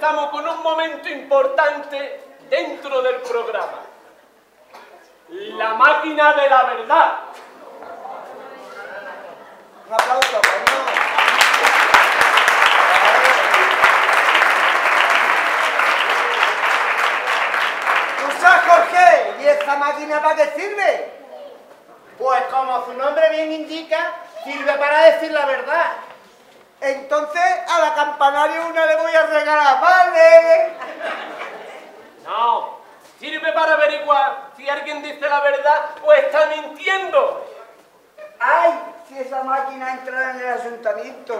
comenzamos con un momento importante dentro del programa. La máquina de la verdad. Un aplauso, coño. ¿Tú sabes, Jorge? ¿Y esta máquina para qué sirve? Pues como su nombre bien indica, sirve para decir la verdad. Entonces a la campanaria una le voy a regalar, ¿vale? No, sirve para averiguar si alguien dice la verdad o está mintiendo. ¡Ay! Si esa máquina entrara en el ayuntamiento.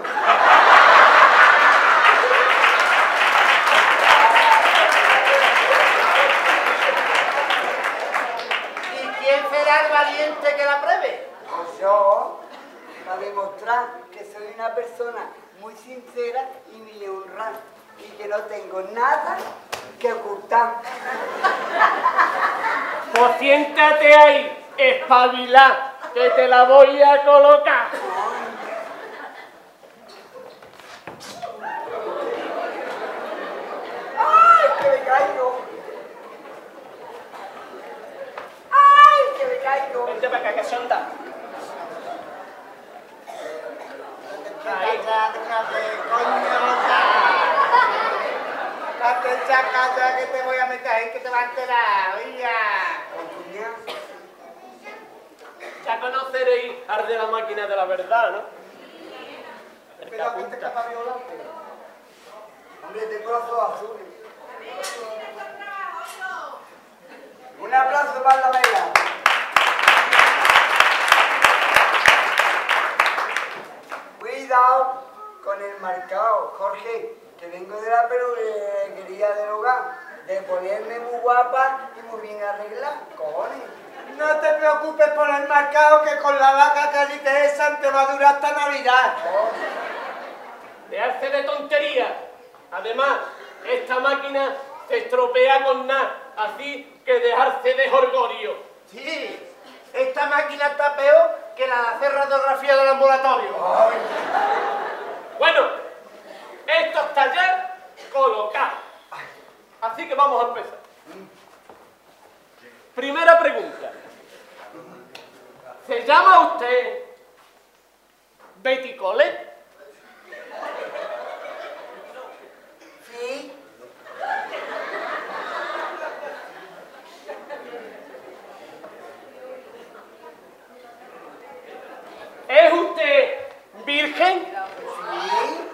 ¿Y quién será el valiente que la pruebe? Pues yo, para demostrar que soy una persona muy sincera y muy honrada y que no tengo nada que ocultar. Pues siéntate ahí, espabilá, que te la voy a colocar. ¡Ay, que me caigo! ¡Ay, que me caigo! Vente para acá, que sonda. Date esa casa que te voy a meter ahí, que te va a enterar, oiga. Ya conoceréis al de la máquina de la verdad, ¿no? El que Pero que te apunta. capa violante. Hombre, tengo los ojos azules. Un aplauso para la vela. Cuidado con el marcado, Jorge, que vengo de la peluquería del hogar, de ponerme muy guapa y muy bien arreglada, cojones. No te preocupes por el marcado, que con la vaca carita esa te va a durar hasta Navidad. Dejarse de tonterías. Además, esta máquina se estropea con nada, así que dejarse de jorgorio. Sí, esta máquina está peor que la de hacer radiografía del ambulatorio. Ay. Bueno, esto está ya colocado. Así que vamos a empezar. Primera pregunta. ¿Se llama usted Betty Cole? Sí. ¿Es usted virgen? Sí.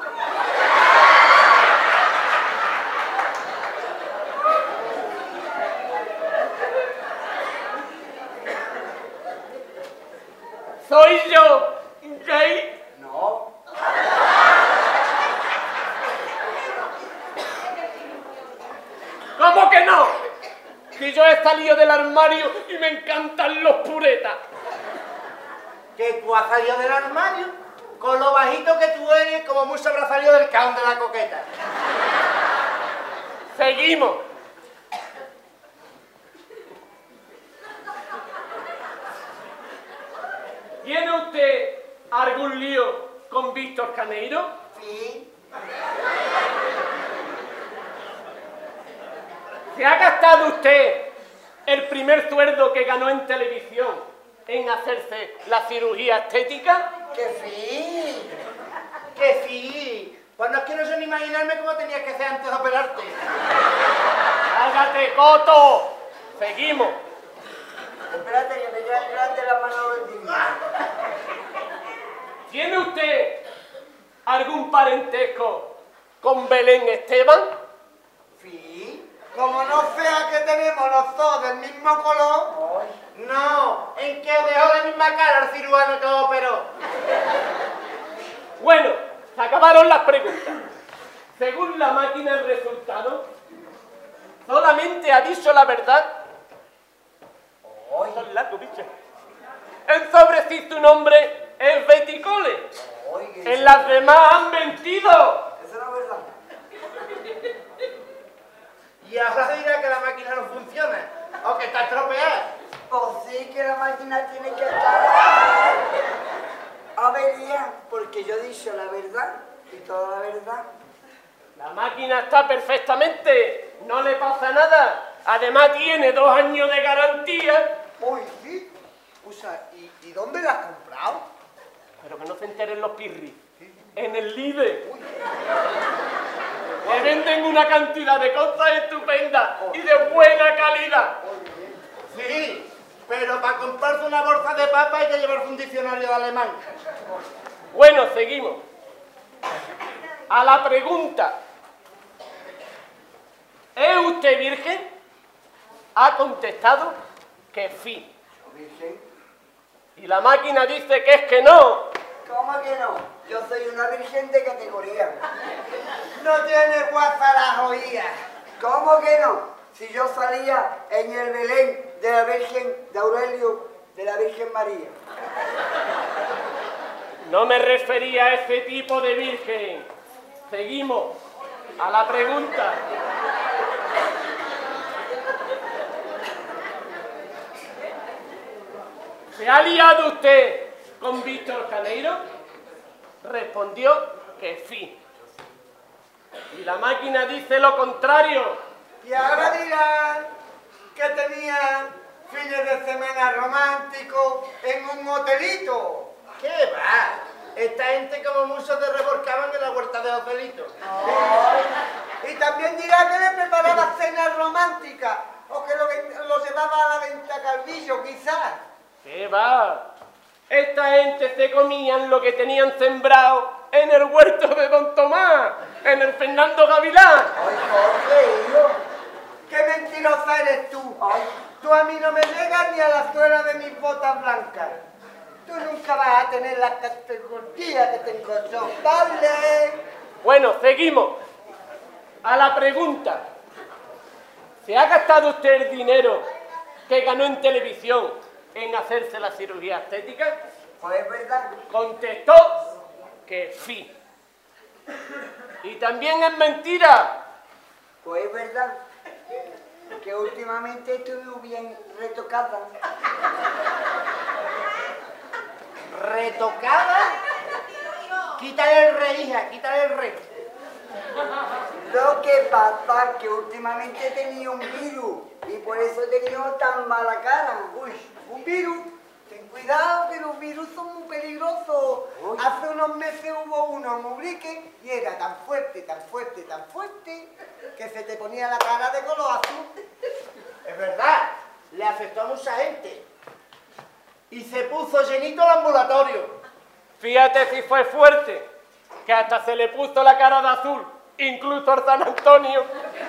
¿Soy yo gay? No. ¿Cómo que no? Si yo he salido del armario y me encantan los puretas. Que tú has salido del armario, con lo bajito que tú eres, como mucho habrá salido del caón de la coqueta. Seguimos. ¿Tiene usted algún lío con Víctor Caneiro? Sí. ¿Se ha gastado usted el primer sueldo que ganó en televisión en hacerse la cirugía estética? Que sí. Que sí. Pues no quiero yo ni imaginarme cómo tenías que ser antes de operarte. ¡Hágate, coto! Seguimos. Espérate, que me queda delante la mano del divino. ¿Tiene usted algún parentesco con Belén Esteban? Sí. Como no sea que tenemos los dos del mismo color. No, en que dejó de misma cara el cirujano que lo operó. Bueno, se acabaron las preguntas. Según la máquina, el resultado solamente ha dicho la verdad. Ay. Son largos, bicho. En sobre sí tu nombre es Betty Cole. Ay, En las demás han mentido. Eso no es verdad. Y ahora dirá que la máquina no funciona, o que está estropeada. Pues sí que la máquina tiene que estar avería, porque yo he dicho la verdad y toda la verdad. La máquina está perfectamente, no le pasa nada. Además tiene 2 años de garantía. Uy, sí. O sea, ¿y dónde la has comprado? Pero que no se enteren los pirris. En el Lidl. Le venden una cantidad de cosas estupendas y de buena calidad. Sí, pero para comprarse una bolsa de papa hay que llevarse un diccionario de alemán. Bueno, seguimos. A la pregunta, ¿es usted virgen? Ha contestado que sí. ¿Virgen? Y la máquina dice que es que no. ¿Cómo que no? Yo soy una virgen de categoría. No tiene guasa la joía. ¿Cómo que no? Si yo salía en el Belén de la Virgen de Aurelio, de la Virgen María. No me refería a ese tipo de virgen. Seguimos. A la pregunta. ¿Se ha liado usted con Víctor Caneiro? Respondió que sí. Y la máquina dice lo contrario. Y ahora dirán que tenían fines de semana románticos en un hotelito. ¿Qué va? Esta gente como muchos se revolcaban en la huerta de hotelitos. Y también dirá que le preparaba cenas románticas o que lo llevaba a la venta Calvillo, quizás. ¿Qué va? Esta gente se comían lo que tenían sembrado en el huerto de Don Tomás, en el Fernando Gavilán. ¡Ay, Jorge, hijo! ¡Qué mentirosa eres tú! ¡Ay! Tú a mí no me llegas ni a la suela de mis botas blancas. Tú nunca vas a tener la categoría que tengo yo. ¡Dale! Bueno, seguimos. A la pregunta. ¿Se ha gastado usted el dinero que ganó en televisión en hacerse la cirugía estética? Pues es verdad. Contestó que sí. Y también es mentira. Pues es verdad. Que últimamente estuve bien retocada. ¿Retocada? Quítale el rey, hija, quítale el rey. Lo que pasa es que últimamente he tenido un virus y por eso he tenido tan mala cara. Uy, un virus. Ten cuidado, que los virus son muy peligrosos. Uy. Hace unos meses hubo uno en Ubrique y era tan fuerte, tan fuerte, tan fuerte que se te ponía la cara de color azul. Es verdad, le afectó a mucha gente. Y se puso llenito el ambulatorio. Fíjate si fue fuerte, que hasta se le puso la cara de azul, incluso al San Antonio.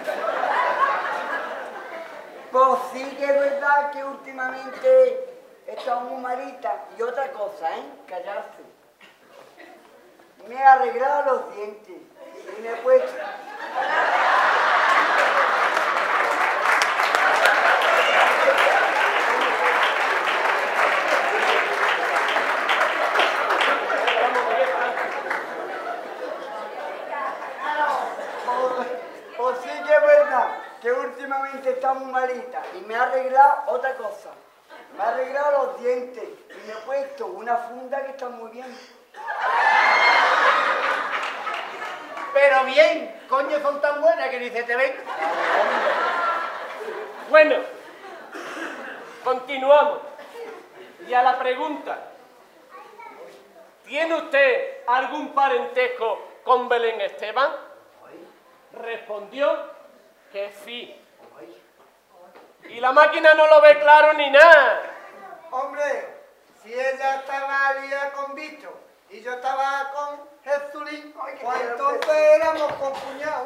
Pues sí que es verdad que últimamente he estado muy malita. Y otra cosa, callarse. Me he arreglado los dientes y me he puesto... Pues sí que es verdad que últimamente está muy malita y me ha arreglado otra cosa. Me ha arreglado los dientes y me he puesto una funda que está muy bien. Pero bien, coño, son tan buenas que ni se te ven. Bueno, continuamos. Y a la pregunta, ¿tiene usted algún parentesco con Belén Esteban? Respondió que sí. Y la máquina no lo ve claro ni nada. Hombre, si ella estaba liada con Bicho y yo estaba con Jesulín, pues entonces éramos concuñados.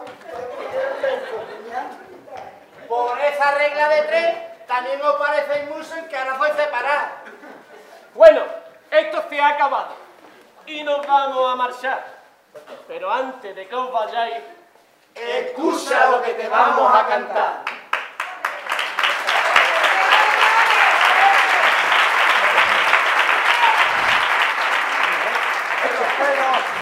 Por esa regla de 3, también os parecéis mucho en que ahora fue separar. Bueno, esto se ha acabado y nos vamos a marchar. Pero antes de que os vayáis, escucha lo que te vamos a cantar.